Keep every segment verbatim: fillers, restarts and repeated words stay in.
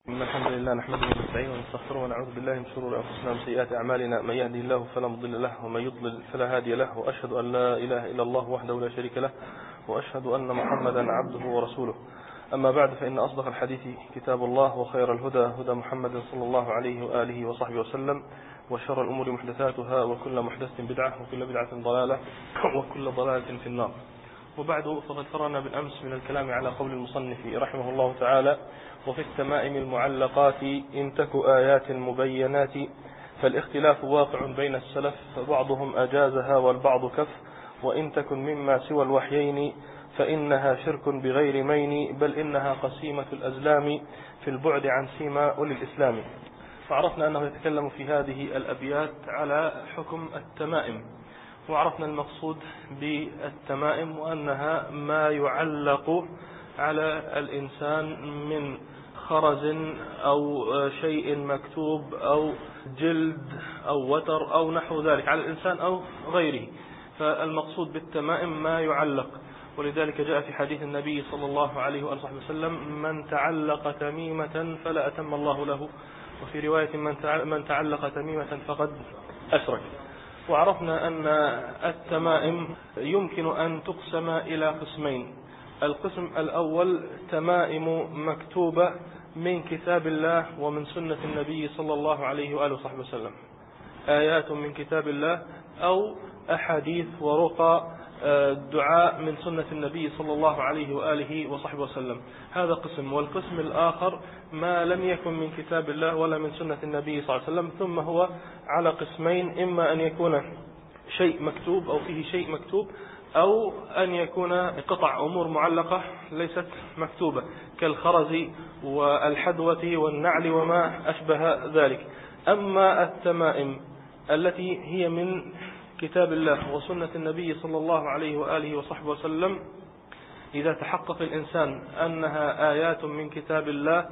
إن الحمد لله نحمده ونستعينه ونستغفره ونعوذ بالله من شرور أنفسنا ومن سيئات أعمالنا. من يهده الله فلا مضل له ومن يضلل فلا هادي له، وأشهد أن لا إله إلا الله وحده لا شريك له، وأشهد أن محمدا عبده ورسوله. أما بعد، فإن أصدق الحديث كتاب الله، وخير الهدى هدى محمد صلى الله عليه وآله وصحبه وسلم، وشر الأمور محدثاتها، وكل محدثة بدعة، وكل بدعة ضلالة، وكل ضلالة في النار. وبعد، فقد فرنا بالأمس من الكلام على قول المصنف رحمه الله تعالى: وفي التمائم المعلقات إن تك آيات مبينات، فالاختلاف واقع بين السلف، فبعضهم أجازها والبعض كف، وإن تكن مما سوى الوحيين فإنها شرك بغير مين، بل إنها قسيمة الأزلام في البعد عن سيما أولي الإسلام. فعرفنا أنه يتكلم في هذه الأبيات على حكم التمائم، وعرفنا المقصود بالتمائم وأنها ما يعلق على الإنسان من خرز أو شيء مكتوب أو جلد أو وتر أو نحو ذلك على الإنسان أو غيره. فالمقصود بالتمائم ما يعلق، ولذلك جاء في حديث النبي صلى الله عليه وآله وسلم: من تعلق تميمة فلا أتم الله له، وفي رواية: من تعلق تميمة فقد أشرك. وعرفنا أن التمائم يمكن أن تقسم إلى قسمين. القسم الأول تمائم مكتوبة من كتاب الله ومن سنة النبي صلى الله عليه وآله وصحبه وسلم، آيات من كتاب الله أو أحاديث ورقى دعاء من سنة النبي صلى الله عليه وآله وصحبه وسلم. هذا قسم. والقسم الآخر ما لم يكن من كتاب الله ولا من سنة النبي صلى الله عليه وسلم، ثم هو على قسمين: إما أن يكون شيء مكتوب أو فيه شيء مكتوب، أو أن يكون قطع أمور معلقة ليست مكتوبة كالخرز والحدوة والنعل وما أشبه ذلك. أما التمائم التي هي من كتاب الله وسنة النبي صلى الله عليه وآله وصحبه وسلم، إذا تحقق الإنسان أنها آيات من كتاب الله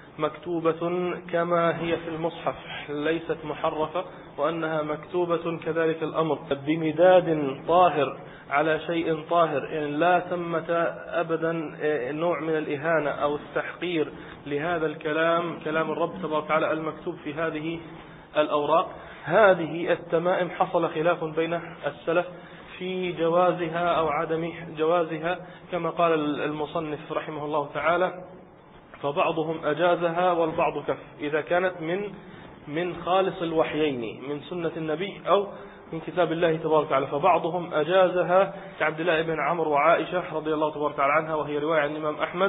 مكتوبة كما هي في المصحف ليست محرفة، وأنها مكتوبة كذلك الأمر بمداد طاهر على شيء طاهر، يعني لا ثمة أبدا نوع من الإهانة أو التحقير لهذا الكلام، كلام الرب تبارك وتعالى المكتوب في هذه الأوراق، هذه التمائم حصل خلاف بين السلف في جوازها أو عدم جوازها، كما قال المصنف رحمه الله تعالى: فبعضهم أجازها والبعض كف، إذا كانت من من خالص الوحيين من سنة النبي أو من كتاب الله تبارك وتعالى. فبعضهم أجازها كعبد الله بن عمرو وعائشة رضي الله تبارك وتعالى عنها، وهي رواية عن الإمام أحمد،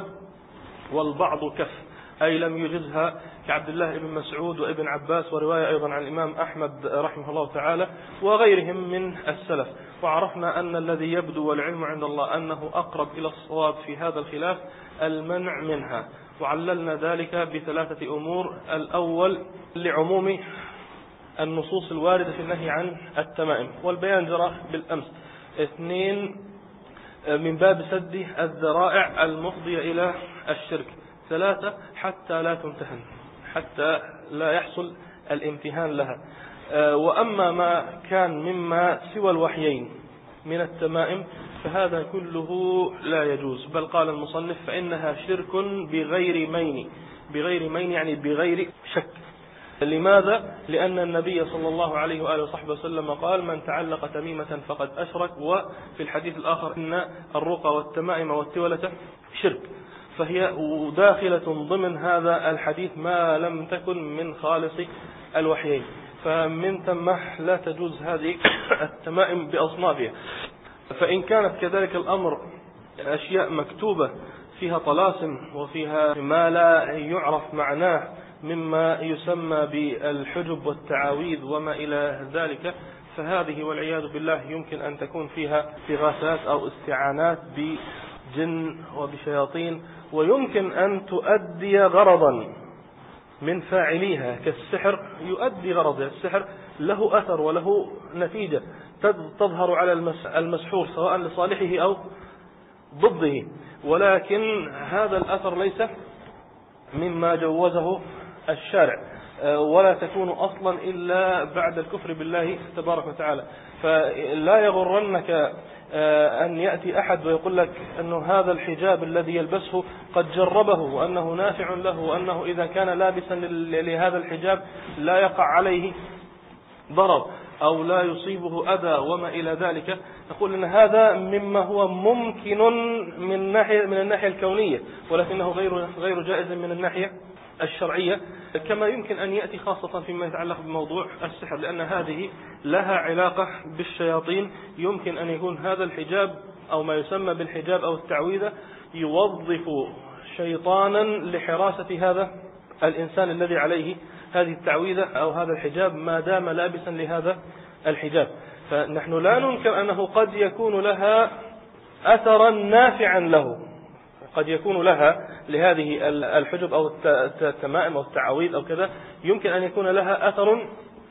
والبعض كف أي لم يجزها كعبد الله بن مسعود وابن عباس، ورواية أيضا عن الإمام أحمد رحمه الله تعالى وغيرهم من السلف. وعرفنا أن الذي يبدو والعلم عند الله أنه أقرب إلى الصواب في هذا الخلاف المنع منها، وعللنا ذلك بثلاثة أمور: الأول لعموم النصوص الواردة في النهي عن التمائم، والبيان جرى بالأمس. اثنين، من باب سد الذرائع المفضية إلى الشرك. ثلاثة، حتى لا تمتهن، حتى لا يحصل الامتهان لها. وأما ما كان مما سوى الوحيين من التمائم فهذا كله لا يجوز، بل قال المصنف: فإنها شرك بغير مين. بغير مين يعني بغير شك. لماذا؟ لأن النبي صلى الله عليه وآله وصحبه وسلم قال: من تعلق تميمة فقد أشرك. وفي الحديث الآخر: إن الرقى والتمائم والتولة شرك. فهي داخلة ضمن هذا الحديث ما لم تكن من خالص الوحيين، فمن ثم لا تجوز هذه التمائم بأصنافها. فإن كانت كذلك الأمر أشياء مكتوبة فيها طلاسم وفيها ما لا يعرف معناه مما يسمى بالحجب والتعاويذ وما إلى ذلك، فهذه والعياذ بالله يمكن أن تكون فيها استغاثات أو استعانات بجن وبشياطين، ويمكن أن تؤدي غرضا من فاعليها كالسحر، يؤدي غرضها. السحر له أثر وله نتيجة تظهر على المسحور سواء لصالحه أو ضده، ولكن هذا الأثر ليس مما جوزه الشارع. ولا تكون أصلا إلا بعد الكفر بالله تبارك وتعالى. فلا يغرنك أن يأتي أحد ويقول لك أنه هذا الحجاب الذي يلبسه قد جربه وأنه نافع له، وأنه إذا كان لابسا لهذا الحجاب لا يقع عليه ضرر أو لا يصيبه أذى وما إلى ذلك. نقول أن هذا مما هو ممكن من ناحية من الناحية الكونية، ولكنه غير غير جائز من الناحية الشرعية، كما يمكن أن يأتي خاصة فيما يتعلق بموضوع السحر، لأن هذه لها علاقة بالشياطين. يمكن أن يكون هذا الحجاب أو ما يسمى بالحجاب أو التعويذة يوظف شيطانا لحراسة هذا الإنسان الذي عليه هذه التعويذة أو هذا الحجاب ما دام لابسا لهذا الحجاب. فنحن لا ننكر أنه قد يكون لها أثرا نافعا له، قد يكون لها لهذه الحجب أو التمائم أو التعاويذ أو كذا يمكن أن يكون لها أثر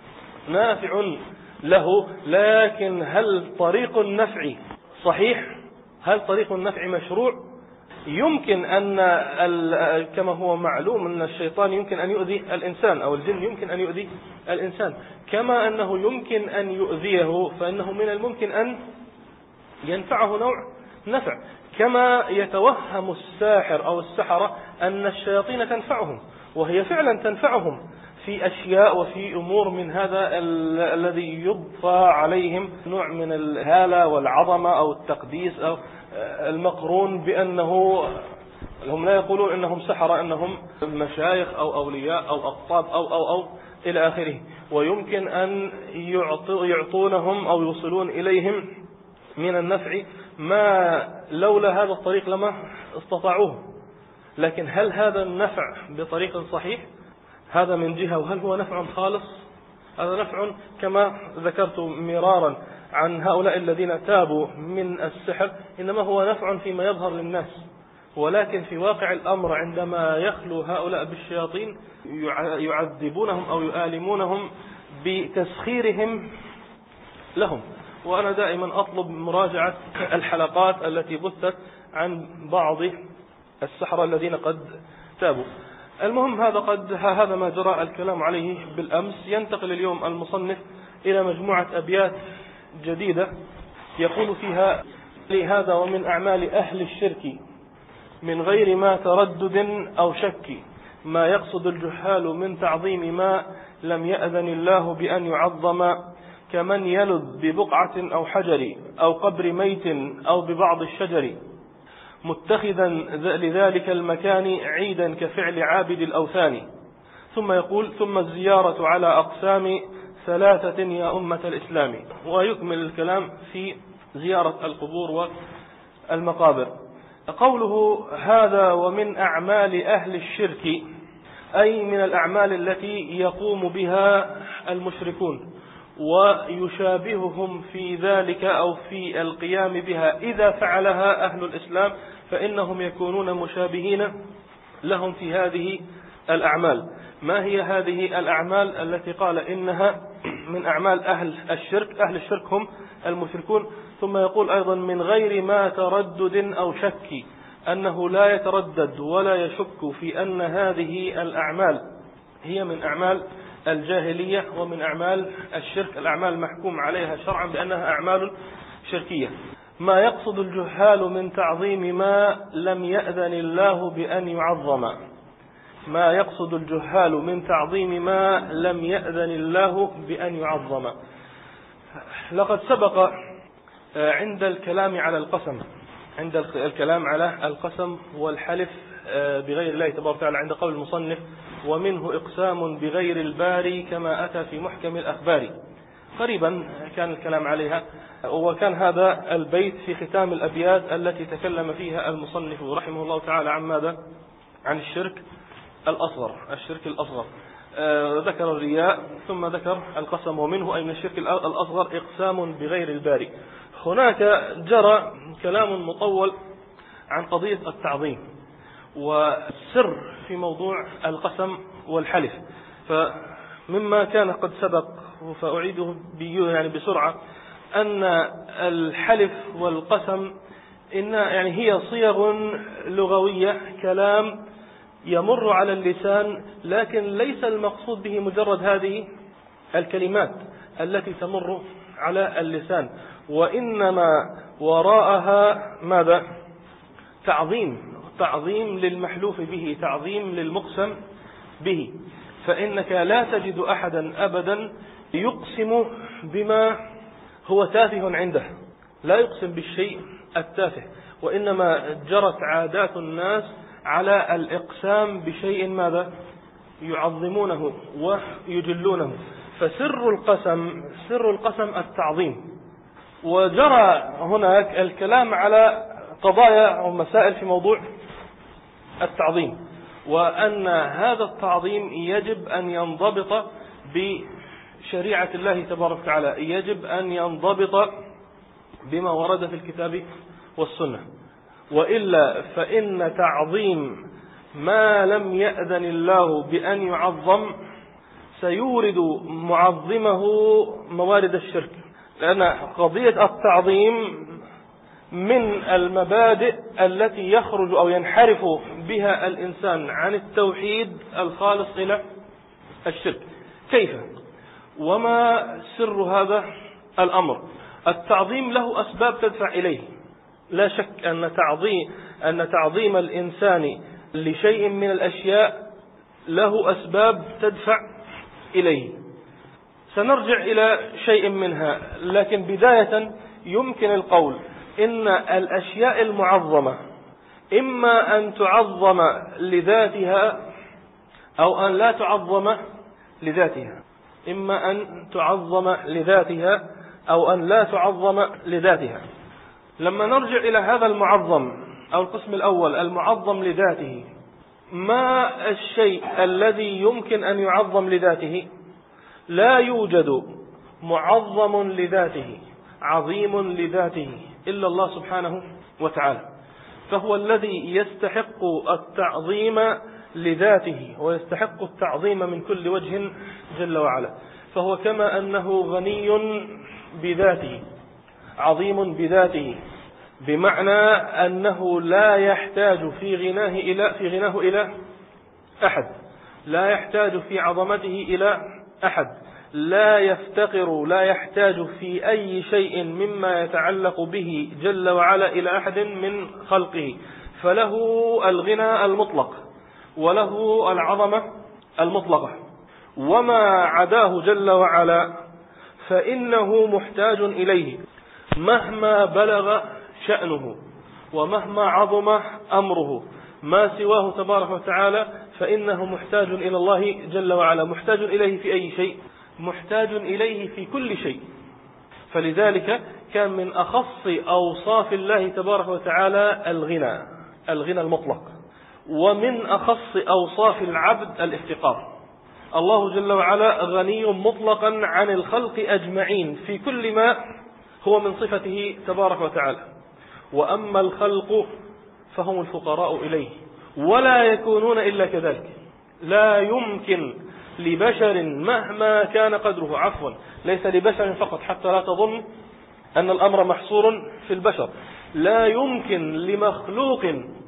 نافع له، لكن هل طريق النفع صحيح؟ هل طريق النفع مشروع؟ يمكن أن كما هو معلوم أن الشيطان يمكن أن يؤذي الإنسان أو الجن يمكن أن يؤذي الإنسان، كما أنه يمكن أن يؤذيه فإنه من الممكن أن ينفعه نوع نفع، كما يتوهم الساحر أو السحرة أن الشياطين تنفعهم، وهي فعلا تنفعهم في أشياء وفي أمور من هذا الذي يضفى عليهم نوع من الهالة والعظمة أو التقديس أو المقرون بأنه هم لا يقولون أنهم سحرة، أنهم مشايخ أو أولياء أو أقطاب أو أو أو إلى آخره، ويمكن أن يعطونهم أو يوصلون إليهم من النفع ما لولا هذا الطريق لما استطاعوه. لكن هل هذا النفع بطريق صحيح؟ هذا من جهة. وهل هو نفع خالص؟ هذا نفع كما ذكرت مرارا عن هؤلاء الذين تابوا من السحر، إنما هو نفع فيما يظهر للناس، ولكن في واقع الأمر عندما يخلو هؤلاء بالشياطين يعذبونهم أو يؤلمونهم بتسخيرهم لهم. وأنا دائما أطلب مراجعة الحلقات التي بثت عن بعض السحرة الذين قد تابوا. المهم هذا قد هذا ما جرى الكلام عليه بالأمس. ينتقل اليوم المصنف إلى مجموعة أبيات جديدة يقول فيها: لهذا ومن أعمال أهل الشرك من غير ما تردد أو شك ما يقصد الجهال من تعظيم ما لم يأذن الله بأن يعظم، كمن يلذ ببقعة أو حجر أو قبر ميت أو ببعض الشجر، متخذا لذلك المكان عيدا كفعل عابد الأوثان. ثم يقول: ثم الزيارة على أقسام ثلاثة يا أمة الإسلام. ويكمل الكلام في زيارة القبور والمقابر. قوله هذا ومن أعمال أهل الشرك أي من الأعمال التي يقوم بها المشركون ويشابههم في ذلك أو في القيام بها. إذا فعلها أهل الإسلام فإنهم يكونون مشابهين لهم في هذه الأعمال. ما هي هذه الأعمال التي قال إنها من أعمال أهل الشرك؟ أهل الشرك هم المشركون. ثم يقول أيضا: من غير ما تردد أو شك، أنه لا يتردد ولا يشك في أن هذه الأعمال هي من أعمال الجاهلية ومن أعمال الشرك، الأعمال محكوم عليها شرعا بأنها أعمال شركية. ما يقصد الجهال من تعظيم ما لم يأذن الله بأن يعظم. ما يقصد الجهال من تعظيم ما لم يأذن الله بأن يعظم. لقد سبق عند الكلام على القسم عند الكلام على القسم والحلف بغير الله تبارك وتعالى عند قول المصنف: ومنه إقسام بغير الباري كما أتى في محكم الأخبار. قريبا كان الكلام عليها، وكان هذا البيت في ختام الأبيات التي تكلم فيها المصنف رحمه الله تعالى عن ماذا؟ عن الشرك الأصغر الشرك الأصغر آه ذكر الرياء ثم ذكر القسم، ومنه أي من الشرك الأصغر إقسام بغير الباري. هناك جرى كلام مطول عن قضية التعظيم والسر في موضوع القسم والحلف. فمما كان قد سبق فأعيده يعني بسرعة أن الحلف والقسم إن يعني هي صيغ لغوية، كلام يمر على اللسان، لكن ليس المقصود به مجرد هذه الكلمات التي تمر على اللسان، وإنما وراءها ماذا؟ تعظيم، تعظيم للمحلوف به، تعظيم للمقسم به. فإنك لا تجد أحدا أبدا يقسم بما هو تافه عنده، لا يقسم بالشيء التافه، وإنما جرت عادات الناس على الإقسام بشيء ماذا؟ يعظمونه ويجلونه. فسر القسم سر القسم التعظيم. وجرى هناك الكلام على قضايا أو مسائل في موضوع التعظيم، وأن هذا التعظيم يجب أن ينضبط بشريعة الله تبارك وتعالى، يجب أن ينضبط بما ورد في الكتاب والسنة، وإلا فإن تعظيم ما لم يأذن الله بأن يعظم سيورد معظمه موارد الشرك، لأن قضية التعظيم من المبادئ التي يخرج أو ينحرف بها الإنسان عن التوحيد الخالص إلى الشرك. كيف؟ وما سر هذا الأمر؟ التعظيم له أسباب تدفع إليه، لا شك أن تعظيم أن تعظيم الإنسان لشيء من الأشياء له أسباب تدفع إليه. سنرجع إلى شيء منها، لكن بداية يمكن القول إن الأشياء المعظمة إما أن تعظم لذاتها أو أن لا تعظم لذاتها، إما أن تعظم لذاتها أو أن لا تعظم لذاتها. لما نرجع إلى هذا المعظم أو القسم الأول المعظم لذاته، ما الشيء الذي يمكن أن يعظم لذاته؟ لا يوجد معظم لذاته عظيم لذاته إلا الله سبحانه وتعالى، فهو الذي يستحق التعظيم لذاته ويستحق التعظيم من كل وجه جل وعلا. فهو كما أنه غني بذاته عظيم بذاته، بمعنى أنه لا يحتاج في غناه إلى في غناه إلى أحد، لا يحتاج في عظمته إلى أحد، لا يفتقر لا يحتاج في أي شيء مما يتعلق به جل وعلا إلى أحد من خلقه، فله الغنى المطلق وله العظمة المطلقة. وما عداه جل وعلا فإنه محتاج إليه مهما بلغ شأنه ومهما عظم أمره. ما سواه تبارك وتعالى فإنه محتاج إلى الله جل وعلا. محتاج إليه في أي شيء؟ محتاج إليه في كل شيء. فلذلك كان من أخص أوصاف الله تبارك وتعالى الغنى الغنى المطلق، ومن أخص أوصاف العبد الافتقار. الله جل وعلا غني مطلقا عن الخلق أجمعين في كل ما هو من صفته تبارك وتعالى، وأما الخلق فهم الفقراء إليه ولا يكونون إلا كذلك. لا يمكن لبشر مهما كان قدره، عفوا ليس لبشر فقط حتى لا تظن أن الأمر محصور في البشر، لا يمكن لمخلوق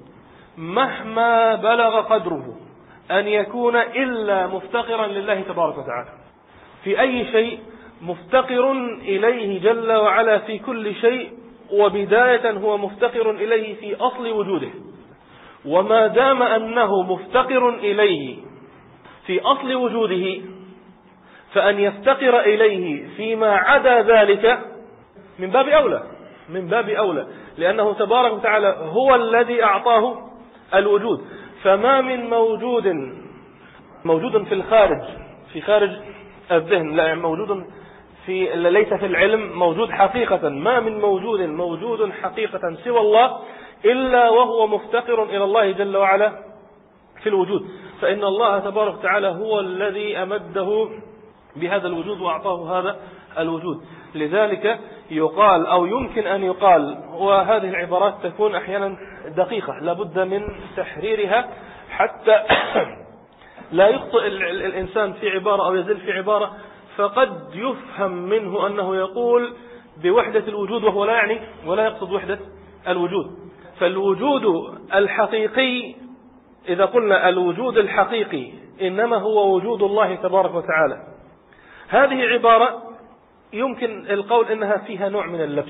مهما بلغ قدره أن يكون إلا مفتقرا لله تبارك وتعالى في أي شيء، مفتقر إليه جل وعلا في كل شيء، وبداية هو مفتقر إليه في أصل وجوده. وما دام أنه مفتقر إليه في أصل وجوده، فأن يفتقر إليه فيما عدا ذلك من باب أولى من باب أولى لأنه تبارك وتعالى هو الذي أعطاه الوجود. فما من موجود موجود في الخارج في خارج الذهن، لا موجود في ليس في العلم، موجود حقيقة. ما من موجود موجود حقيقة سوى الله إلا وهو مفتقر إلى الله جل وعلا في الوجود، فإن الله تبارك وتعالى هو الذي أمده بهذا الوجود وأعطاه هذا الوجود. لذلك يقال أو يمكن أن يقال، وهذه العبارات تكون أحيانا دقيقة لابد من تحريرها حتى لا يخطئ الإنسان في عبارة أو يزل في عبارة فقد يفهم منه أنه يقول بوحدة الوجود وهو لا يعني ولا يقصد وحدة الوجود. فالوجود الحقيقي إذا قلنا الوجود الحقيقي إنما هو وجود الله تبارك وتعالى، هذه عبارة يمكن القول إنها فيها نوع من اللبس،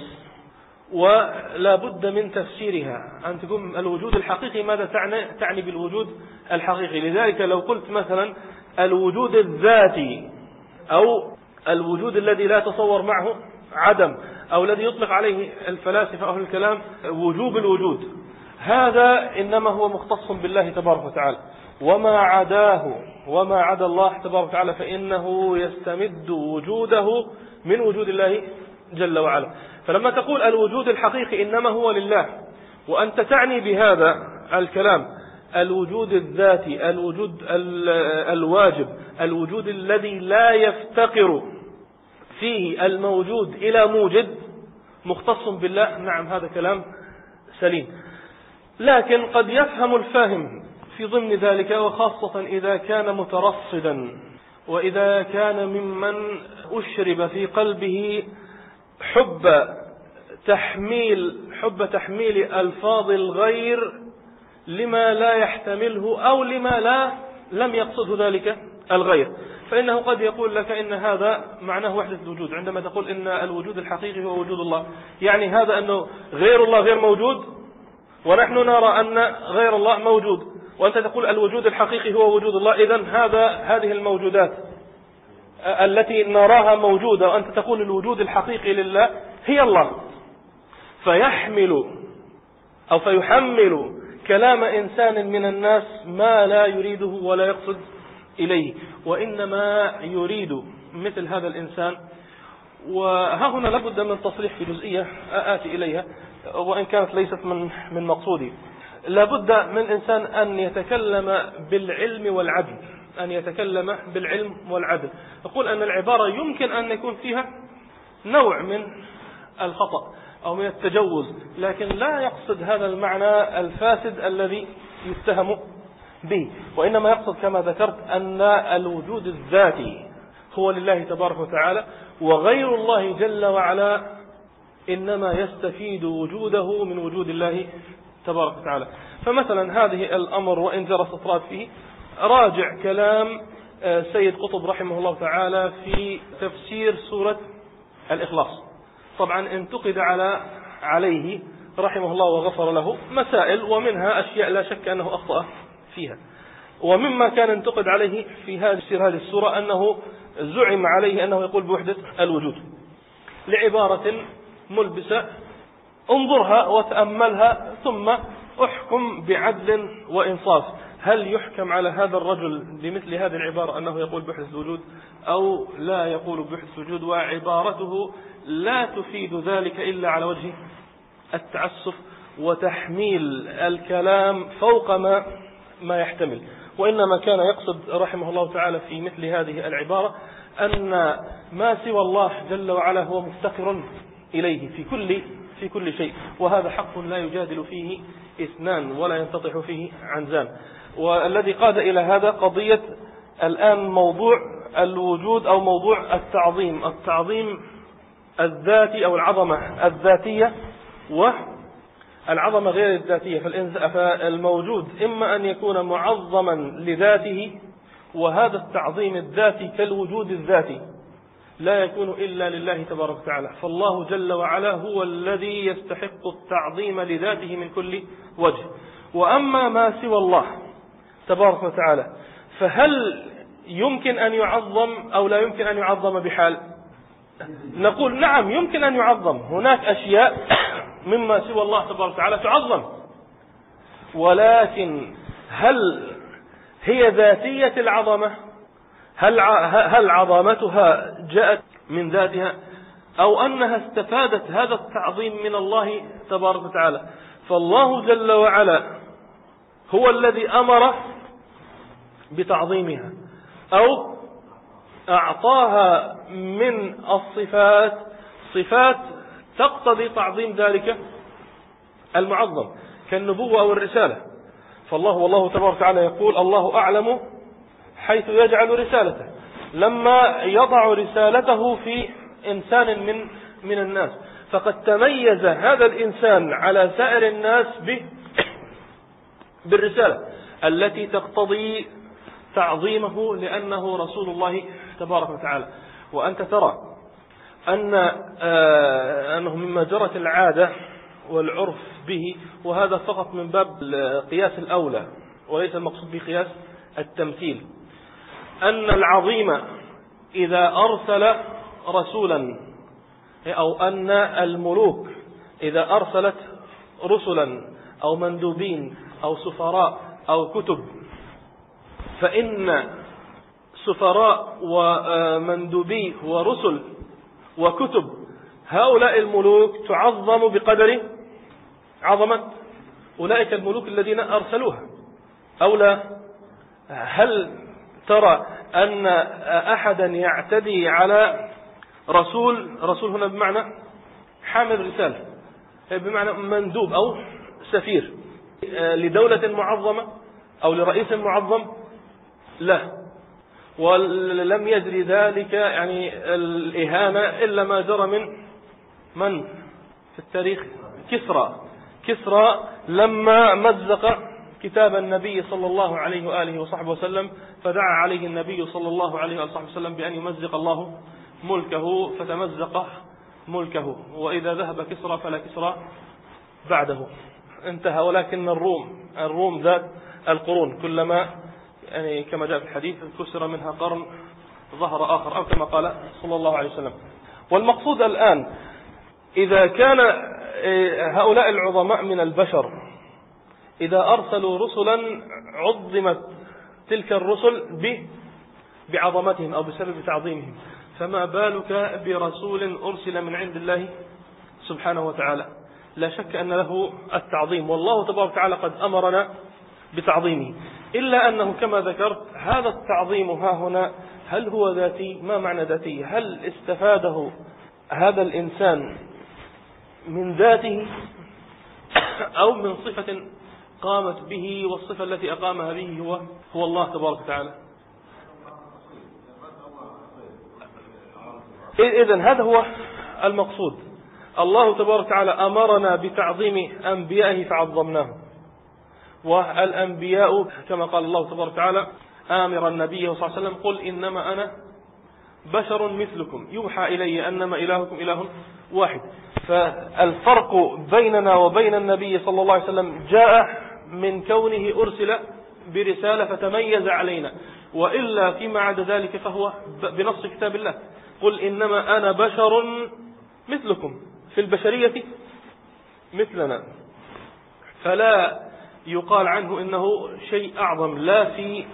ولا بد من تفسيرها أن تكون الوجود الحقيقي ماذا تعني, تعني بالوجود الحقيقي. لذلك لو قلت مثلا الوجود الذاتي أو الوجود الذي لا تصور معه عدم، أو الذي يطلق عليه الفلاسفة أهل الكلام وجوب الوجود، هذا إنما هو مختص بالله تبارك وتعالى، وما عداه وما عدا الله تبارك وتعالى فإنه يستمد وجوده من وجود الله جل وعلا. فلما تقول الوجود الحقيقي إنما هو لله، وأنت تعني بهذا الكلام الوجود الذاتي، الوجود الواجب، الوجود الذي لا يفتقر فيه الموجود إلى موجد مختص بالله، نعم هذا كلام سليم. لكن قد يفهم الفاهم في ضمن ذلك، وخاصة إذا كان مترصدا، وإذا كان ممن أشرب في قلبه حب تحميل حب تحميل ألفاظ الغير لما لا يحتمله أو لما لا لم يقصده ذلك الغير، فإنه قد يقول لك إن هذا معناه وحدة الوجود. عندما تقول إن الوجود الحقيقي هو وجود الله، يعني هذا أنه غير الله غير موجود، ونحن نرى أن غير الله موجود، وأنت تقول الوجود الحقيقي هو وجود الله. إذن هذا هذه الموجودات التي نراها موجودة وأنت تقول الوجود الحقيقي لله هي الله، فيحمل أو فيحمل كلام إنسان من الناس ما لا يريده ولا يقصد إليه، وإنما يريد مثل هذا الإنسان. وها هنا لابد من تصريح في جزئية آتي إليها وإن كانت ليست من من مقصودي. لابد من إنسان أن يتكلم بالعلم والعدل، أن يتكلم بالعلم والعدل. أقول أن العبارة يمكن أن يكون فيها نوع من الخطأ أو من التجوز، لكن لا يقصد هذا المعنى الفاسد الذي يتهم به، وإنما يقصد كما ذكرت أن الوجود الذاتي هو لله تبارك وتعالى، وغير الله جل وعلا إنما يستفيد وجوده من وجود الله تبارك وتعالى. فمثلا هذه الأمر وإن جرى استطراد فيه، راجع كلام سيد قطب رحمه الله تعالى في تفسير سورة الإخلاص. طبعا انتقد على عليه رحمه الله وغفر له مسائل، ومنها أشياء لا شك أنه أخطأ فيها. ومما كان انتقد عليه في هذه هذه السورة أنه زعم عليه أنه يقول بوحدة الوجود لعبارة ملبسة، انظرها وتأملها ثم احكم بعدل وإنصاف. هل يحكم على هذا الرجل بمثل هذه العبارة أنه يقول بوحدة الوجود أو لا يقول بوحدة الوجود؟ وعبارته لا تفيد ذلك إلا على وجه التعسف وتحميل الكلام فوق ما ما يحتمل. وإنما كان يقصد رحمه الله تعالى في مثل هذه العبارة أن ما سوى الله جل وعلا هو مفتقر إليه في كل في كل شيء، وهذا حق لا يجادل فيه اثنان ولا ينتطح فيه عنزان. والذي قاد إلى هذا قضية الآن موضوع الوجود أو موضوع التعظيم، التعظيم الذاتي أو العظمة الذاتية والعظمة غير الذاتية. فالموجود إما أن يكون معظما لذاته، وهذا التعظيم الذاتي كالوجود الذاتي لا يكون إلا لله تبارك وتعالى، فالله جل وعلا هو الذي يستحق التعظيم لذاته من كل وجه. وأما ما سوى الله تبارك وتعالى فهل يمكن أن يعظم أو لا يمكن أن يعظم بحال؟ نقول نعم يمكن أن يعظم، هناك أشياء مما سوى الله تبارك وتعالى تعظم، ولكن هل هي ذاتية العظمة؟ هل هل عظمتها جاءت من ذاتها أو أنها استفادت هذا التعظيم من الله تبارك وتعالى؟ فالله جل وعلا هو الذي أمر بتعظيمها أو أعطاها من الصفات صفات تقتضي تعظيم ذلك المعظم كالنبوة أو الرسالة. فالله والله تبارك وتعالى يقول الله أعلم حيث يجعل رسالته، لما يضع رسالته في إنسان من من الناس فقد تميز هذا الإنسان على سائر الناس به بالرسالة. التي تقتضي تعظيمه لأنه رسول الله تبارك وتعالى. وأنت ترى أن أنه مما جرت العادة والعرف به، وهذا فقط من باب قياس الأولى وليس المقصود بقياس التمثيل، أن العظيم إذا أرسل رسولا، أو أن الملوك إذا أرسلت رسلا أو مندوبين أو سفراء أو كتب، فإن سفراء ومندوبي ورسل وكتب هؤلاء الملوك تعظم بقدر عظمة أولئك الملوك الذين أرسلوها أو لا؟ هل ترى أن أحدا يعتدي على رسول، رسول هنا بمعنى حامل رسالة، بمعنى مندوب أو سفير لدولة معظمة أو لرئيس معظم؟ لا، ولم يجري ذلك يعني الإهانة إلا ما جرى من من في التاريخ؟ كسرى. كسرى لما مزق كتاب النبي صلى الله عليه وآله وصحبه وسلم، فدعا عليه النبي صلى الله عليه وآله وصحبه وسلم بأن يمزق الله ملكه، فتمزق ملكه، وإذا ذهب كسرى فلا كسرى بعده، انتهى. ولكن الروم الروم ذات القرون كلما يعني كما جاء في الحديث كسر منها قرن ظهر آخر، أو كما قال صلى الله عليه وسلم. والمقصود الآن إذا كان هؤلاء العظماء من البشر إذا أرسلوا رسلا عظمت تلك الرسل بعظمتهم أو بسبب تعظيمهم، فما بالك برسول أرسل من عند الله سبحانه وتعالى؟ لا شك أن له التعظيم، والله تبارك وتعالى قد أمرنا بتعظيمه، إلا أنه كما ذكرت هذا التعظيم ها هنا هل هو ذاتي؟ ما معنى ذاتي؟ هل استفاده هذا الإنسان من ذاته أو من صفة قامت به، والصفة التي أقامها به هو هو الله تبارك وتعالى؟ إذن هذا هو المقصود. الله تبارك وتعالى أمرنا بتعظيم أنبيائه فعظمناه، والأنبياء كما قال الله تبارك وتعالى آمر النبي صلى الله عليه وسلم قل إنما أنا بشر مثلكم يوحى إلي أنما إلهكم إله واحد. فالفرق بيننا وبين النبي صلى الله عليه وسلم جاء من كونه أرسل برسالة فتميز علينا، وإلا فيما عدا ذلك فهو بنص كتاب الله قل إنما أنا بشر مثلكم، في البشرية مثلنا، فلا يقال عنه إنه شيء أعظم لا في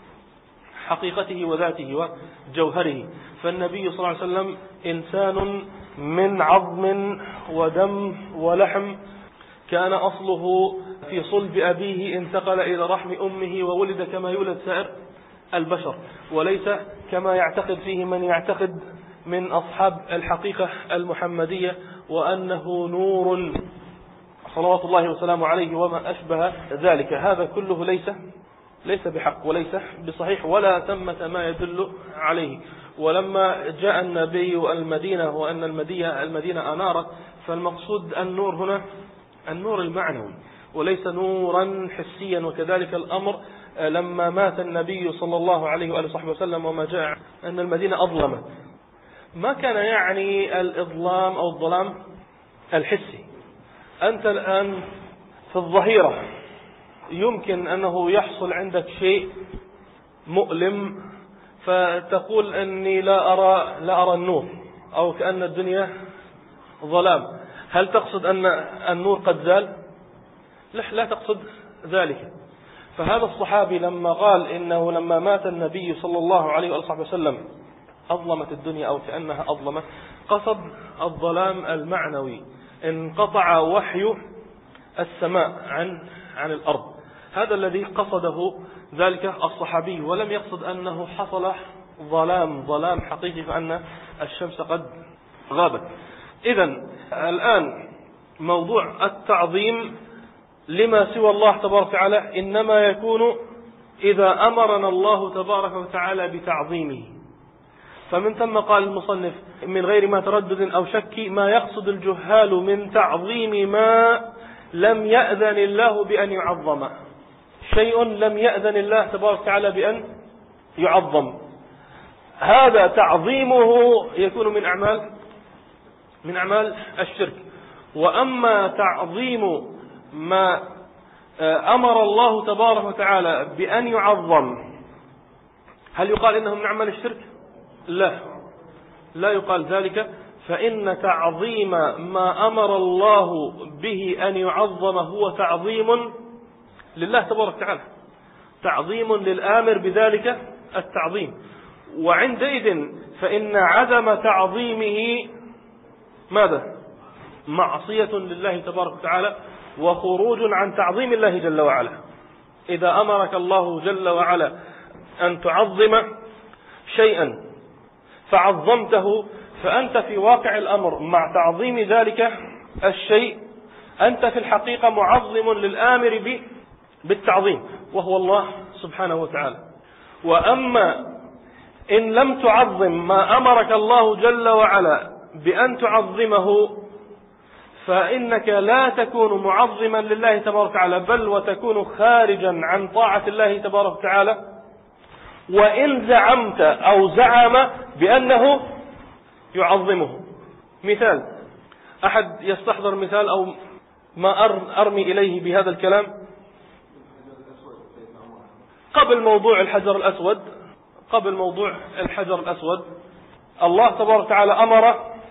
حقيقته وذاته وجوهره. فالنبي صلى الله عليه وسلم إنسان من عظم ودم ولحم، كان أصله في صلب أبيه انتقل إلى رحم أمه وولد كما يولد سائر البشر، وليس كما يعتقد فيه من يعتقد من أصحاب الحقيقة المحمدية وأنه نور صلوات الله وسلامه عليه وما أشبه ذلك. هذا كله ليس ليس بحق وليس بصحيح ولا ثمة ما يدل عليه. ولما جاء النبي المدينة وأن المدينة المدينة أنارت، فالمقصود النور هنا النور المعنوي وليس نورا حسيا. وكذلك الأمر لما مات النبي صلى الله عليه وآله وصحبه وسلم وما جاء أن المدينة أظلمت، ما كان يعني الإظلام أو الظلام الحسي. أنت الآن في الظهيرة يمكن أنه يحصل عندك شيء مؤلم فتقول أني لا أرى لا أرى النور، أو كأن الدنيا ظلام. هل تقصد أن النور قد زال؟ لا, لا تقصد ذلك. فهذا الصحابي لما قال إنه لما مات النبي صلى الله عليه وآله وسلم أظلمت الدنيا أو كأنها أظلمت، قصد الظلام المعنوي، انقطع وحي السماء عن عن الأرض. هذا الذي قصده ذلك الصحابي، ولم يقصد أنه حصل ظلام ظلام حقيقي فأن الشمس قد غابت. إذن الآن موضوع التعظيم لما سوى الله تبارك وتعالى إنما يكون إذا أمرنا الله تبارك وتعالى بتعظيمه. فمن ثم قال المصنف من غير ما تردد أو شك ما يقصد الجهال من تعظيم ما لم يأذن الله بأن يعظم. شيء لم يأذن الله تبارك وتعالى بأن يعظم، هذا تعظيمه يكون من أعمال من أعمال الشرك. وأما تعظيم ما أمر الله تبارك وتعالى بأن يعظم، هل يقال إنه من أعمال الشرك؟ لا، لا يقال ذلك، فإن تعظيم ما أمر الله به أن يعظم هو تعظيم لله تبارك وتعالى، تعظيم للآمر بذلك التعظيم. وعندئذ فإن عدم تعظيمه ماذا؟ معصية لله تبارك وتعالى وخروج عن تعظيم الله جل وعلا. إذا أمرك الله جل وعلا أن تعظم شيئا فعظمته، فأنت في واقع الأمر مع تعظيم ذلك الشيء أنت في الحقيقة معظم للآمر بالتعظيم وهو الله سبحانه وتعالى. وأما إن لم تعظم ما أمرك الله جل وعلا بأن تعظمه فإنك لا تكون معظما لله تبارك وتعالى، بل وتكون خارجا عن طاعة الله تبارك وتعالى، وإن زعمت أو زعم بأنه يعظمه. مثال، أحد يستحضر مثال أو ما أرمي إليه بهذا الكلام؟ قبل موضوع الحجر الأسود قبل موضوع الحجر الأسود الله تبارك وتعالى أمر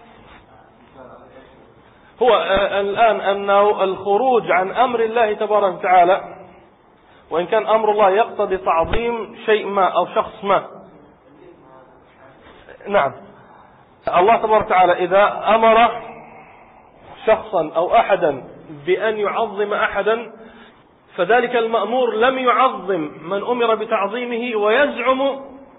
هو الآن أنه الخروج عن أمر الله تبارك وتعالى، وإن كان أمر الله يقتضي تعظيم شيء ما أو شخص ما. نعم، الله تبارك وتعالى إذا أمر شخصا أو أحدا بأن يعظم أحدا فذلك المأمور لم يعظم من أمر بتعظيمه، ويزعم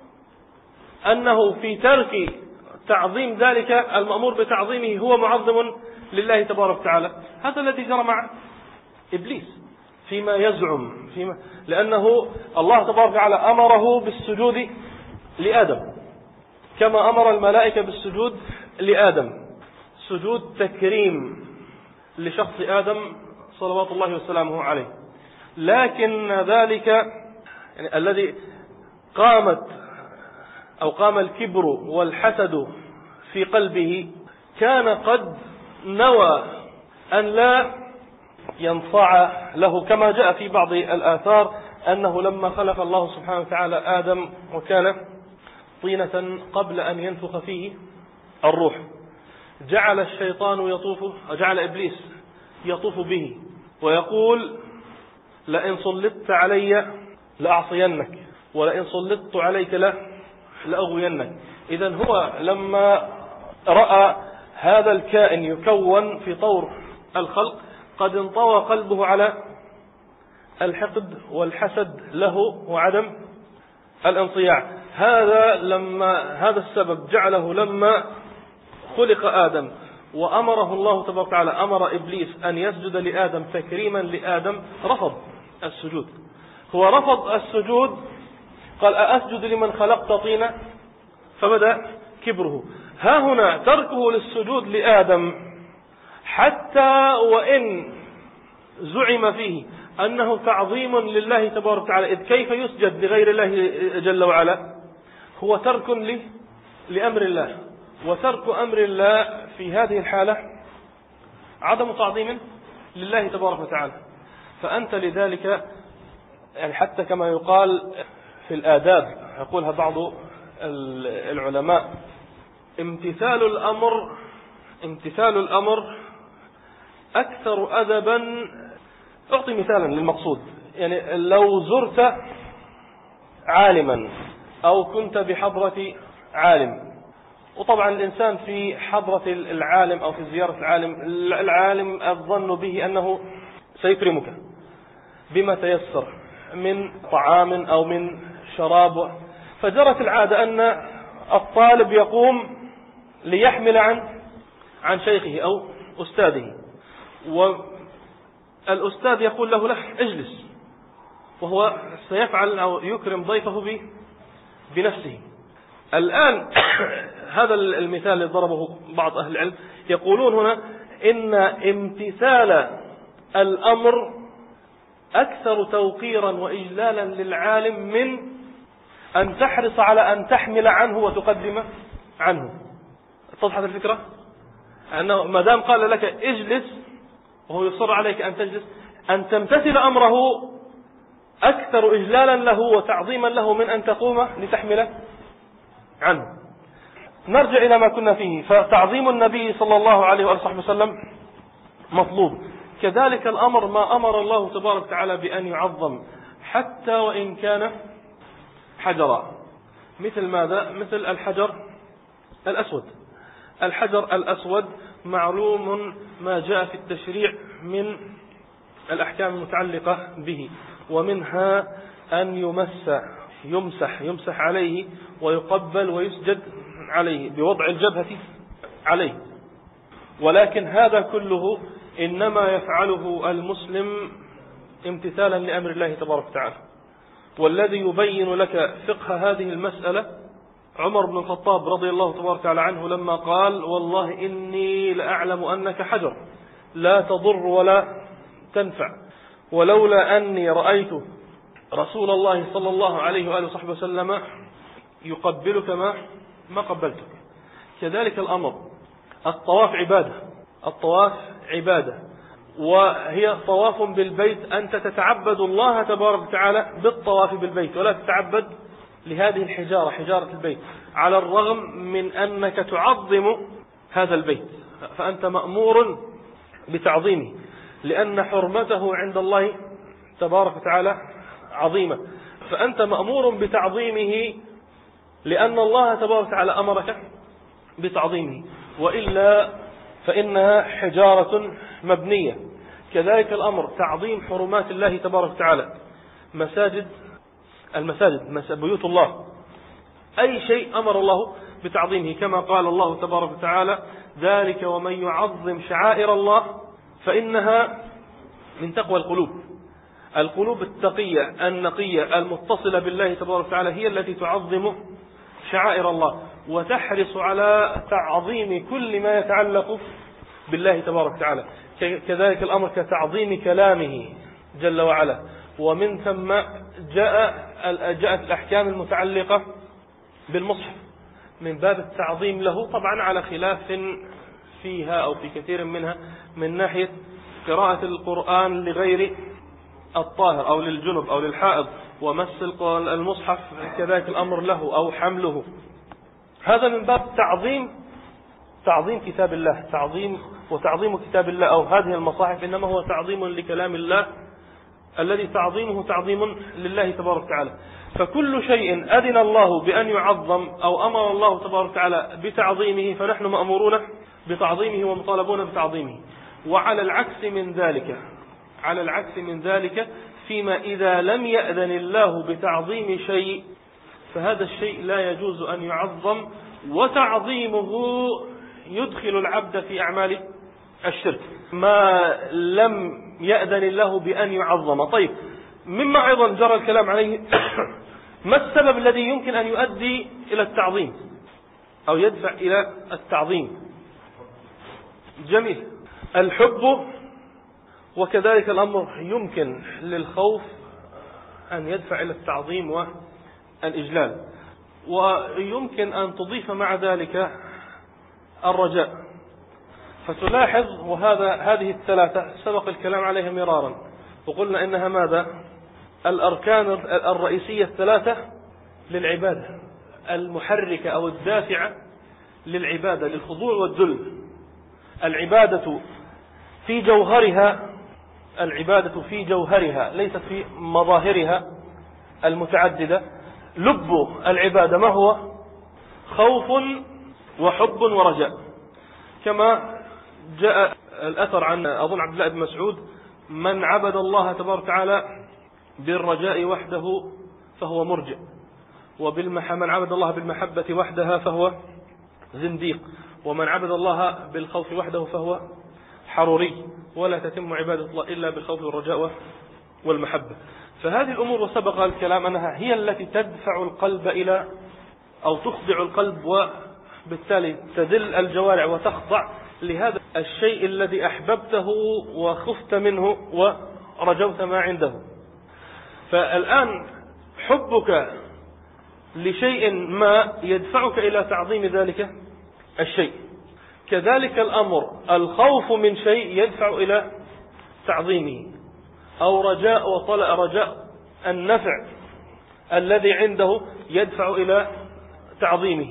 أنه في ترك تعظيم ذلك المأمور بتعظيمه هو معظم لله تبارك وتعالى. هذا الذي جرى مع إبليس فيما يزعم فيما لأنه الله تبارك وتعالى أمره بالسجود لآدم كما أمر الملائكة بالسجود لآدم، سجود تكريم لشخص آدم صلوات الله وسلامه عليه. لكن ذلك يعني الذي قامت أو قام الكبر والحسد في قلبه كان قد نوى أن لا ينصاع له، كما جاء في بعض الآثار أنه لما خلق الله سبحانه وتعالى آدم وكان طينة قبل أن ينفخ فيه الروح، جعل الشيطان يطوف جعل إبليس يطوف به ويقول لئن سلطت علي لأعصينك ولئن سلطت عليك لا لأغوينك. إذن هو لما رأى هذا الكائن يكون في طور الخلق قد انطوى قلبه على الحقد والحسد له وعدم الانصياع. هذا لما هذا السبب جعله لما خلق آدم وأمره الله تبارك وتعالى أمر إبليس أن يسجد لآدم تكريما لآدم رفض السجود. هو رفض السجود، قال أأسجد لمن خلقت طينا، فبدأ كبره. ها هنا تركه للسجود لآدم حتى وإن زعم فيه أنه تعظيم لله تبارك وتعالى، إذ كيف يسجد لغير الله جل وعلا؟ هو ترك لأمر الله، وترك أمر الله في هذه الحالة عدم تعظيم لله تبارك وتعالى. فأنت لذلك يعني حتى كما يقال في الآداب يقولها بعض العلماء امتثال الأمر امتثال الأمر أكثر أدبا. أعطي مثالا للمقصود، يعني لو زرت عالما أو كنت بحضرة عالم، وطبعا الإنسان في حضرة العالم أو في زيارة العالم العالم الظن به أنه سيكرمك بما تيسر من طعام أو من شراب، فجرت العادة أن الطالب يقوم ليحمل عن عن شيخه أو أستاذه، والأستاذ يقول له لا اجلس، وهو سيفعل أو يكرم ضيفه بنفسه. الآن هذا المثال الذي ضربه بعض أهل العلم يقولون هنا إن امتثال الأمر أكثر توقيرا وإجلالا للعالم من أن تحرص على أن تحمل عنه وتقدم عنه. اتضحت الفكرة؟ أنه ما دام قال لك اجلس وهو يصر عليك أن تجلس، أن تمتثل أمره أكثر إجلالا له وتعظيما له من أن تقوم لتحمل عنه. نرجع إلى ما كنا فيه. فتعظيم النبي صلى الله عليه وآله وسلم مطلوب. كذلك الأمر ما أمر الله تبارك وتعالى بأن يعظم حتى وإن كان حجرا. مثل ماذا؟ مثل الحجر الأسود. الحجر الأسود معلوم ما جاء في التشريع من الأحكام المتعلقة به، ومنها أن يمس يمسح يمسح عليه ويقبل ويسجد عليه بوضع الجبهة عليه. ولكن هذا كله إنما يفعله المسلم امتثالا لأمر الله تبارك وتعالى. والذي يبين لك فقه هذه المسألة عمر بن الخطاب رضي الله تبارك وتعالى عنه لما قال: والله إني لأعلم أنك حجر لا تضر ولا تنفع، ولولا أني رأيت رسول الله صلى الله عليه وآله وصحبه وسلم يقبلك ما ما قبلتك. كذلك الأمر الطواف عبادة. الطواف عبادة، وهي طواف بالبيت. أنت تتعبد الله تبارك وتعالى بالطواف بالبيت، ولا تتعبد لهذه الحجارة حجارة البيت، على الرغم من أنك تعظم هذا البيت. فأنت مأمور بتعظيمه، لأن حرمته عند الله تبارك وتعالى عظيمة. فأنت مأمور بتعظيمه لأن الله تبارك وتعالى أمرك بتعظيمه، وإلا فإنها حجارة مبنية. كذلك الأمر تعظيم حرمات الله تبارك وتعالى، مساجد المساجد بيوت الله، أي شيء أمر الله بتعظيمه، كما قال الله تبارك وتعالى: ذلك ومن يعظم شعائر الله فإنها من تقوى القلوب. القلوب التقية النقية المتصلة بالله تبارك وتعالى هي التي تعظم شعائر الله وتحرص على تعظيم كل ما يتعلق بالله تبارك وتعالى. كذلك الأمر كتعظيم كلامه جل وعلا. ومن ثم جاء جاءت الأحكام المتعلقة بالمصحف من باب التعظيم له، طبعا على خلاف فيها أو في كثير منها من ناحية قراءة القرآن لغير الطاهر أو للجنب أو للحائض، ومس المصحف كذلك الأمر له أو حمله. هذا من باب تعظيم تعظيم كتاب الله، تعظيم وتعظيم كتاب الله أو هذه المصاحف إنما هو تعظيم لكلام الله الذي تعظيمه تعظيم لله تبارك وتعالى. فكل شيء أذن الله بأن يعظم أو أمر الله تبارك وتعالى بتعظيمه فنحن مأمورون بتعظيمه ومطالبون بتعظيمه. وعلى العكس من ذلك على العكس من ذلك فيما إذا لم يأذن الله بتعظيم شيء فهذا الشيء لا يجوز أن يعظم، وتعظيمه يدخل العبد في أعمال الشرك ما لم يأذن الله بأن يعظم. طيب، مما أيضا جرى الكلام عليه ما السبب الذي يمكن أن يؤدي إلى التعظيم أو يدفع إلى التعظيم؟ جميل، الحب. وكذلك الأمر يمكن للخوف أن يدفع إلى التعظيم والإجلال، ويمكن أن تضيف مع ذلك الرجاء. فتلاحظ وهذا هذه الثلاثة سبق الكلام عليها مرارا، وقلنا إنها ماذا؟ الأركان الرئيسية الثلاثة للعبادة، المحركة أو الدافعة للعبادة، للخضوع والذل. العبادة في جوهرها العبادة في جوهرها ليست في مظاهرها المتعددة. لب العبادة ما هو؟ خوف وحب ورجاء، كما جاء الأثر عن أظن عبد الله بن مسعود: من عبد الله تبارك وتعالى بالرجاء وحده فهو مرجئ، ومن عبد الله بالمحبة وحدها فهو زنديق، ومن عبد الله بالخوف وحده فهو حروري، ولا تتم عبادة الله إلا بالخوف والرجاء والمحبة. فهذه الأمور وسبق الكلام أنها هي التي تدفع القلب إلى أو تخضع القلب، وبالتالي تذل الجوارح وتخضع لهذا الشيء الذي أحببته وخفت منه رجوت ما عنده. فالآن حبك لشيء ما يدفعك إلى تعظيم ذلك الشيء. كذلك الأمر الخوف من شيء يدفع إلى تعظيمه، أو رجاء وطلع رجاء النفع الذي عنده يدفع إلى تعظيمه.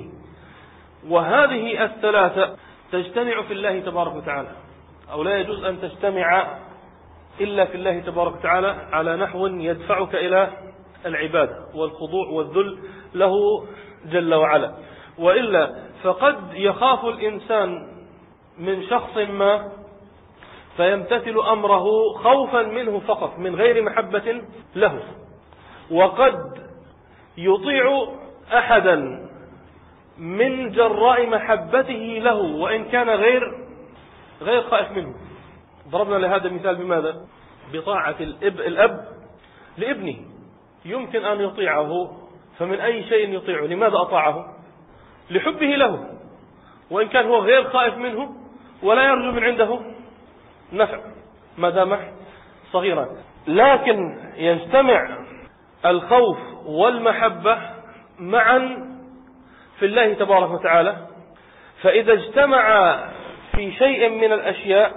وهذه الثلاثة تجتمع في الله تبارك وتعالى، أو لا يجوز أن تجتمع إلا في الله تبارك وتعالى على نحو يدفعك إلى العبادة والخضوع والذل له جل وعلا. وإلا فقد يخاف الإنسان من شخص ما فيمتثل أمره خوفا منه فقط من غير محبة له، وقد يطيع أحدا من جراء محبته له وإن كان غير غير خائف منه. ضربنا لهذا المثال بماذا؟ بطاعة الأب, الأب لابنه، يمكن أن يطيعه، فمن أي شيء يطيعه؟ لماذا أطاعه؟ لحبه له، وإن كان هو غير خائف منه ولا يرجو من عنده نفع ما دام صغيرا. لكن يجتمع الخوف والمحبة معا في الله تبارك وتعالى، فإذا اجتمع في شيء من الأشياء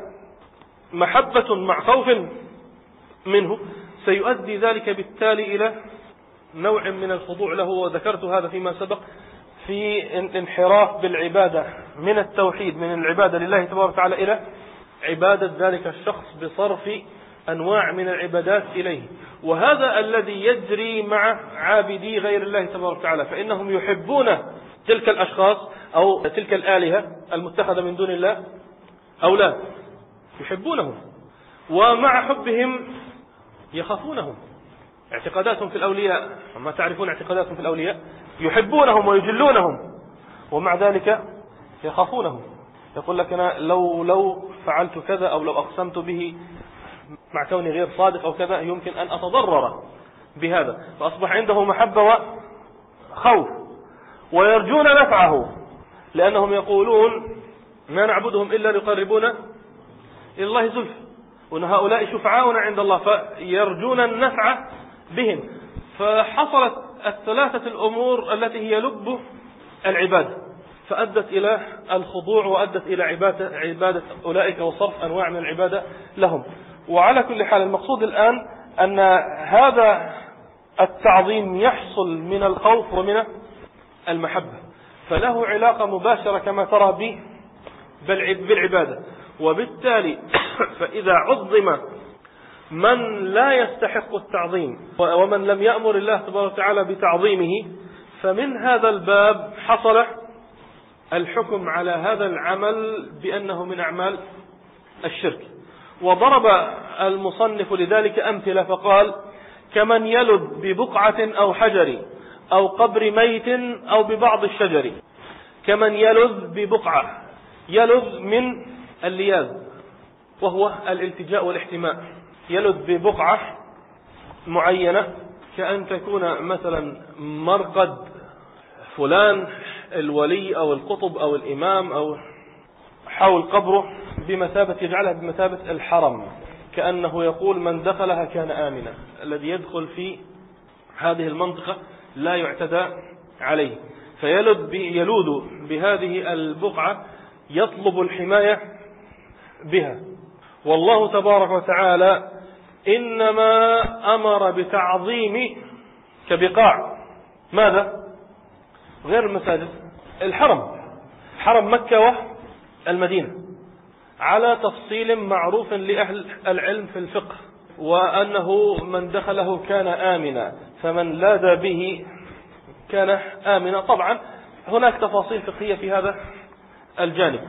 محبة مع خوف منه سيؤدي ذلك بالتالي إلى نوع من الخضوع له. وذكرت هذا فيما سبق في انحراف بالعبادة من التوحيد من العبادة لله تبارك وتعالى إلى عبادة ذلك الشخص بصرف أنواع من العبادات إليه. وهذا الذي يجري مع عابدي غير الله تبارك وتعالى، فإنهم يحبون تلك الأشخاص أو تلك الآلهة المتخذة من دون الله أو لا، يحبونهم، ومع حبهم يخافونهم. اعتقاداتهم في الأولياء، ما تعرفون اعتقاداتهم في الأولياء، يحبونهم ويجلونهم ومع ذلك يخافونهم. يقول لك أنا لو لو فعلت كذا أو لو أقسمت به مع كوني غير صادق أو كذا يمكن أن أتضرر بهذا، فأصبح عنده محبة وخوف، ويرجون نفعه لأنهم يقولون ما نعبدهم إلا ليقربونا إلى الله زلفى، وأن هؤلاء شفعاؤنا عند الله، فيرجون النفع بهم. فحصلت الثلاثة الأمور التي هي لب العبادة، فأدت إلى الخضوع وأدت إلى عبادة, عبادة أولئك وصرف أنواع من العبادة لهم. وعلى كل حال المقصود الآن أن هذا التعظيم يحصل من الخوف ومن المحبة، فله علاقة مباشرة كما ترى به بالعبادة. وبالتالي فإذا عظم من لا يستحق التعظيم ومن لم يأمر الله تبارك وتعالى بتعظيمه، فمن هذا الباب حصل الحكم على هذا العمل بأنه من أعمال الشرك. وضرب المصنف لذلك أمثلة فقال كمن يلذ ببقعة أو حجر أو قبر ميت أو ببعض الشجر. كمن يلذ ببقعة، يلذ من اللياذ وهو الالتجاء والاحتماء، يلذ ببقعة معينة كأن تكون مثلا مرقد فلان الولي أو القطب أو الإمام أو حول قبره بمثابة يجعلها بمثابة الحرم، كأنه يقول من دخلها كان آمنا، الذي يدخل في هذه المنطقة لا يعتدى عليه، فيلذ يلوذ بهذه البقعة يطلب الحماية بها. والله تبارك وتعالى إنما أمر بتعظيم كبقاع ماذا؟ غير المساجد، الحرم، حرم مكة والمدينة، على تفصيل معروف لأهل العلم في الفقه، وأنه من دخله كان آمنا، فمن لاذ به كان آمنا. طبعا هناك تفاصيل فقهية في هذا الجانب،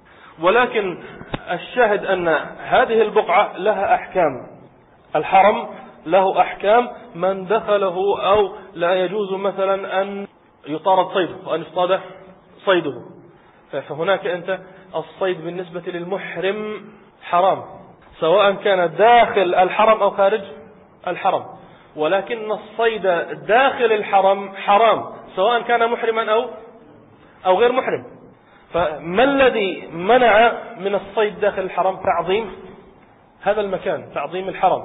ولكن الشاهد أن هذه البقعة لها أحكام، الحرم له أحكام، من دخله أو لا يجوز مثلا أن يطارد صيده وأن يصطاد صيده، فهناك أنت الصيد بالنسبة للمحرم حرام، سواء كان داخل الحرم أو خارج الحرم، ولكن الصيد داخل الحرم حرام سواء كان محرما أو أو غير محرم. فما الذي منع من الصيد داخل الحرم؟ تعظيم هذا المكان، تعظيم الحرم.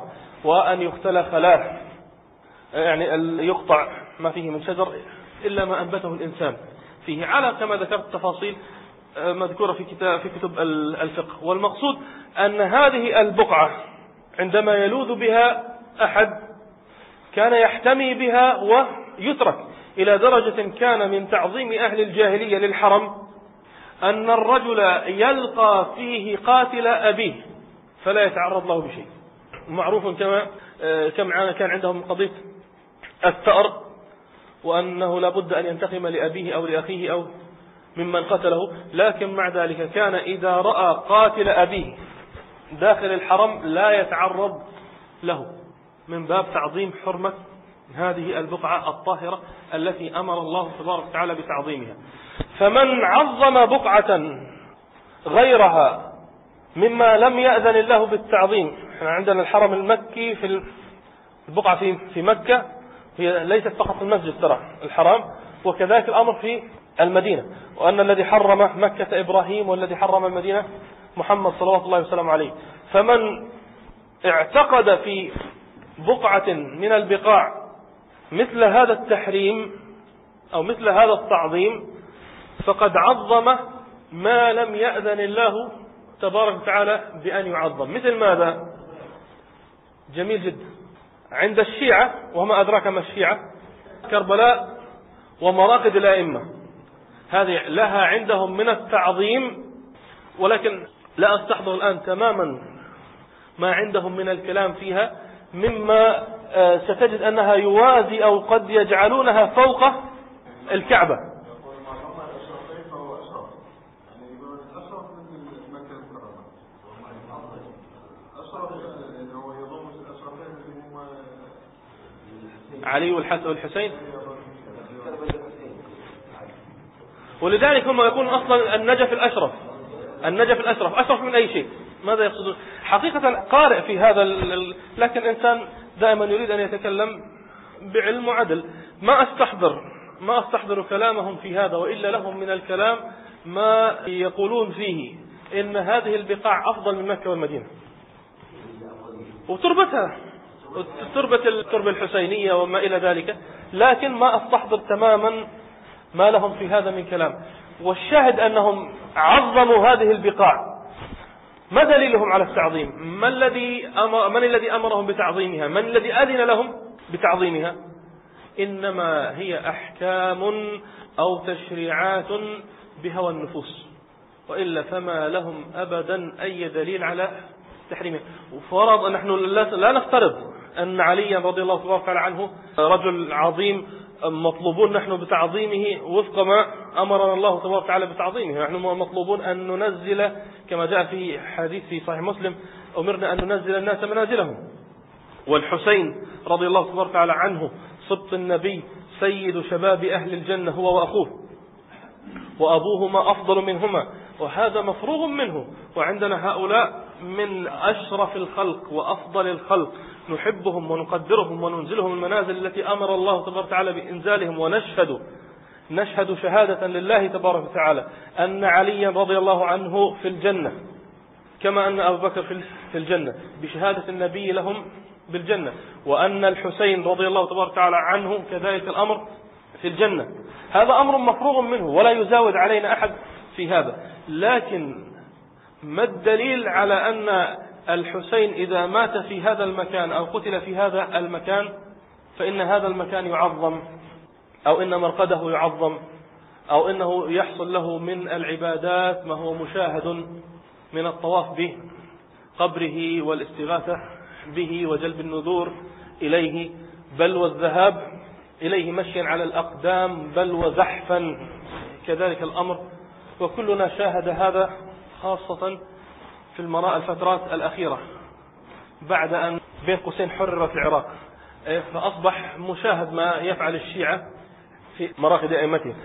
وأن يختلى خلاه، يعني يقطع ما فيه من شجر إلا ما أنبته الإنسان فيه، على كما ذكرت تفاصيل مذكورة في كتاب في كتب الفقه. والمقصود أن هذه البقعة عندما يلوذ بها أحد كان يحتمي بها ويترك، إلى درجة كان من تعظيم أهل الجاهلية للحرم أن الرجل يلقى فيه قاتل أبيه فلا يتعرض له بشيء. معروف كما كم كان عندهم قضية الثأر، وأنه لا بد أن ينتقم لأبيه أو لأخيه أو ممن قتله، لكن مع ذلك كان إذا رأى قاتل أبيه داخل الحرم لا يتعرض له، من باب تعظيم حرمة هذه البقعة الطاهرة التي أمر الله تبارك وتعالى بتعظيمها. فمن عظم بقعة غيرها مما لم يأذن الله بالتعظيم، احنا عندنا الحرم المكي في البقعة في في مكة، هي ليست فقط المسجد ترى الحرام، وكذلك الأمر في المدينة، وأن الذي حرم مكة إبراهيم والذي حرم المدينة محمد صلوات الله وسلامه عليه. فمن اعتقد في بقعة من البقاع مثل هذا التحريم أو مثل هذا التعظيم فقد عظم ما لم يأذن الله تبارك وتعالى بأن يعظم. مثل ماذا؟ جميل جدا. عند الشيعة، وما أدراك ما الشيعة، كربلاء ومراقد الأئمة، هذه لها عندهم من التعظيم، ولكن لا أستحضر الآن تماما ما عندهم من الكلام فيها، مما ستجد أنها يوازي أو قد يجعلونها فوق الكعبة. علي والحسن والحسين، ولذلك هم يقولون أصلا النجف الأشرف، النجف الأشرف أشرف من أي شيء. ماذا يقصدون؟ حقيقة قارئ في هذا، لكن الإنسان دائما يريد أن يتكلم بعلم وعدل. ما أستحضر ما أستحضر كلامهم في هذا، وإلا لهم من الكلام ما يقولون فيه إن هذه البقاع أفضل من مكة والمدينة وتربتها، تربة التربة الحسينية وما إلى ذلك، لكن ما أستحضر تماما ما لهم في هذا من كلام. والشاهد أنهم عظموا هذه البقاع. ما دليلهم على التعظيم؟ من الذي أمر من الذي أمرهم بتعظيمها؟ من الذي أذن لهم بتعظيمها؟ إنما هي أحكام أو تشريعات بهوى النفوس، وإلا فما لهم أبدا أي دليل على تحريمها. وفرض نحن لا نفترض أن عليا رضي الله تعالى عنه رجل عظيم مطلوبون نحن بتعظيمه وفق ما أمرنا الله تبارك وتعالى بتعظيمه. نحن مطلوبون أن ننزل كما جاء في حديث في صحيح مسلم أمرنا أن ننزل الناس منازلهم. والحسين رضي الله تبارك وتعالى عنه سبط النبي سيد شباب أهل الجنة هو وأخوه، وأبوهما أفضل منهما، وهذا مفروغ منه. وعندنا هؤلاء من أشرف الخلق وأفضل الخلق، نحبهم ونقدرهم وننزلهم المنازل التي أمر الله تبارك وتعالى بإنزالهم. ونشهد نشهد شهادة لله تبارك وتعالى أن عليا رضي الله عنه في الجنة، كما أن أبو بكر في الجنة بشهادة النبي لهم بالجنة، وأن الحسين رضي الله تبارك وتعالى عنه كذلك الأمر في الجنة. هذا أمر مفروغ منه ولا يزاود علينا أحد في هذا. لكن ما الدليل على أن الحسين إذا مات في هذا المكان أو قتل في هذا المكان فإن هذا المكان يعظم، أو إن مرقده يعظم، أو إنه يحصل له من العبادات ما هو مشاهد من الطواف به قبره والاستغاثة به وجلب النذور إليه، بل والذهاب إليه مشيا على الأقدام، بل وزحفا كذلك الأمر. وكلنا شاهد هذا خاصة في المراء الفترات الأخيرة بعد أن بين قوسين حررت العراق، فأصبح مشاهد ما يفعل الشيعة في مراقد أئمتهم.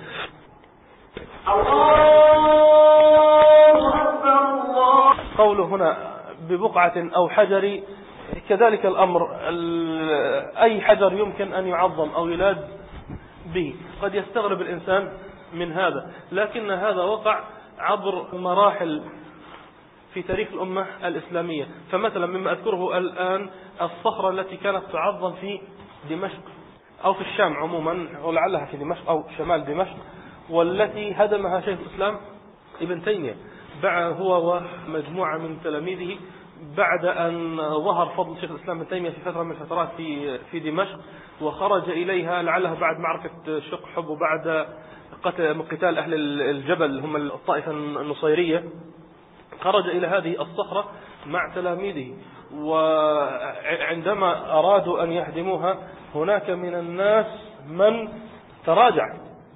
قوله هنا ببقعة أو حجر، كذلك الأمر أي حجر يمكن أن يعظم أو يلاد به. قد يستغرب الإنسان من هذا، لكن هذا وقع عبر مراحل في تاريخ الأمة الإسلامية. فمثلا مما أذكره الآن الصخرة التي كانت تعظم في دمشق أو في الشام عموما، ولعلها في دمشق أو شمال دمشق، والتي هدمها شيخ الإسلام ابن تيمية هو ومجموعة من تلاميذه بعد أن ظهر فضل شيخ الإسلام ابن تيمية في فترة من الفترات في في دمشق، وخرج إليها لعلها بعد معركة شق حب وبعد قتال أهل الجبل هم الطائفة النصيرية. خرج إلى هذه الصخرة مع تلاميذه، وعندما أرادوا أن يهدموها هناك من الناس من تراجع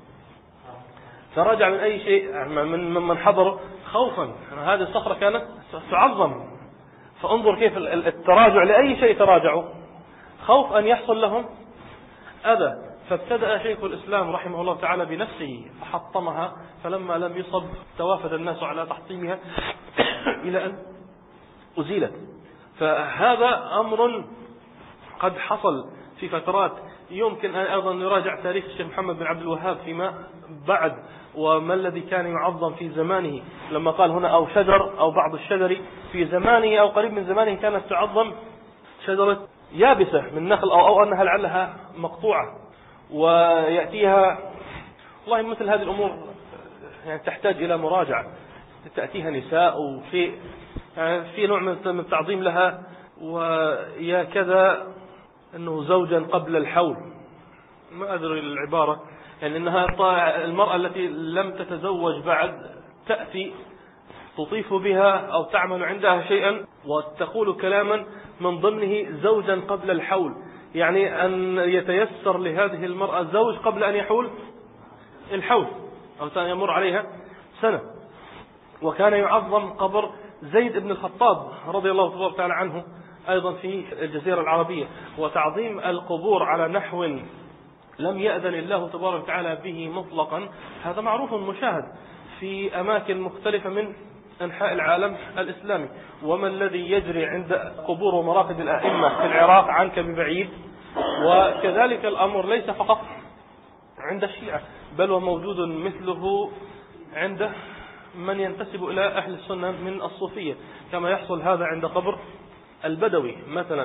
تراجع من أي شيء، من من حضروا خوفا. هذه الصخرة كانت تعظم، فانظر كيف التراجع لأي شيء تراجعوا خوف أن يحصل لهم أذى. فابتدأ شيخ الإسلام رحمه الله تعالى بنفسه فحطمها، فلما لم يصب توافد الناس على تحطيمها إلى أن أزيلت. فهذا أمر قد حصل في فترات. يمكن أن أيضا نراجع تاريخ الشيخ محمد بن عبد الوهاب فيما بعد، وما الذي كان يعظم في زمانه، لما قال هنا أو شجر أو بعض الشجر في زمانه أو قريب من زمانه كانت تعظم شجرة يابسة من نخل أو, أو أنها لعلها مقطوعة، ويأتيها والله مثل هذه الأمور يعني تحتاج إلى مراجعة. تأتيها نساء وشيء يعني في نوع من التعظيم لها، ويا كذا أنه زوجا قبل الحول، ما أدري العبارة، يعني أنها المرأة التي لم تتزوج بعد تأتي تطيف بها أو تعمل عندها شيئا وتقول كلاما من ضمنه زوجا قبل الحول، يعني أن يتيسر لهذه المرأة زوج قبل أن يحول الحول أو يمر عليها سنة. وكان يعظم قبر زيد بن الخطاب رضي الله تبارك وتعالى عنه أيضا في الجزيرة العربية. وتعظيم القبور على نحو لم يأذن الله تبارك وتعالى به مطلقا هذا معروف مشاهد في أماكن مختلفة من أنحاء العالم الإسلامي. وما الذي يجري عند قبور ومراقد الأئمة في العراق عنك ببعيد. وكذلك الأمر ليس فقط عند الشيعة، بل وموجود مثله عند من ينتسب إلى أهل السنة من الصوفية، كما يحصل هذا عند قبر البدوي مثلا،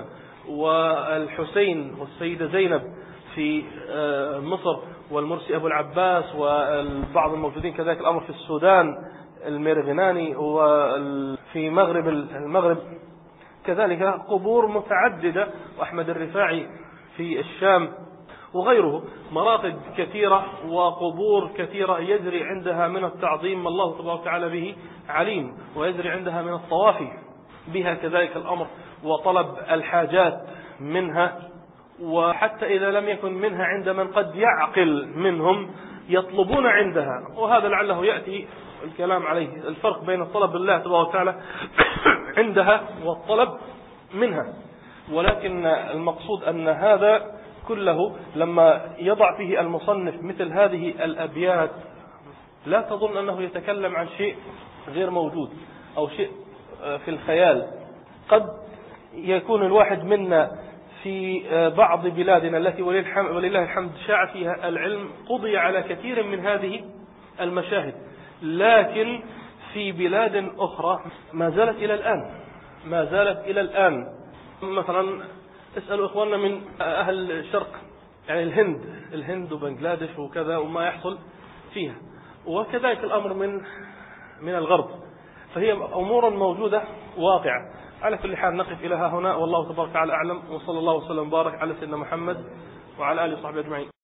والحسين والسيدة زينب في مصر، والمرسي أبو العباس، والبعض الموجودين كذلك الأمر في السودان الميرغناني، وفي مغرب المغرب كذلك قبور متعددة، وأحمد الرفاعي في الشام وغيره، مراقد كثيرة وقبور كثيرة يجري عندها من التعظيم الله تبارك وتعالى به عليم، ويجري عندها من الطواف بها كذلك الأمر، وطلب الحاجات منها، وحتى إذا لم يكن منها عند من قد يعقل منهم يطلبون عندها. وهذا لعله يأتي الكلام عليه الفرق بين الطلب بالله تبارك وتعالى عندها والطلب منها. ولكن المقصود أن هذا كله لما يضع فيه المصنف مثل هذه الأبيات لا تظن أنه يتكلم عن شيء غير موجود أو شيء في الخيال. قد يكون الواحد منا في بعض بلادنا التي ولله الحمد شاع فيها العلم قضي على كثير من هذه المشاهد، لكن في بلاد أخرى ما زالت إلى الآن ما زالت إلى الآن مثلا اسألوا إخواننا من أهل الشرق، يعني الهند الهند وبنغلاديش وكذا وما يحصل فيها، وكذلك الأمر من من الغرب. فهي أمور موجودة واقعة. على كل حال نقف إلى ها هنا، والله تبارك وتعالى أعلم، وصلى الله وسلم وبارك على سيدنا محمد وعلى آله وصحبه أجمعين.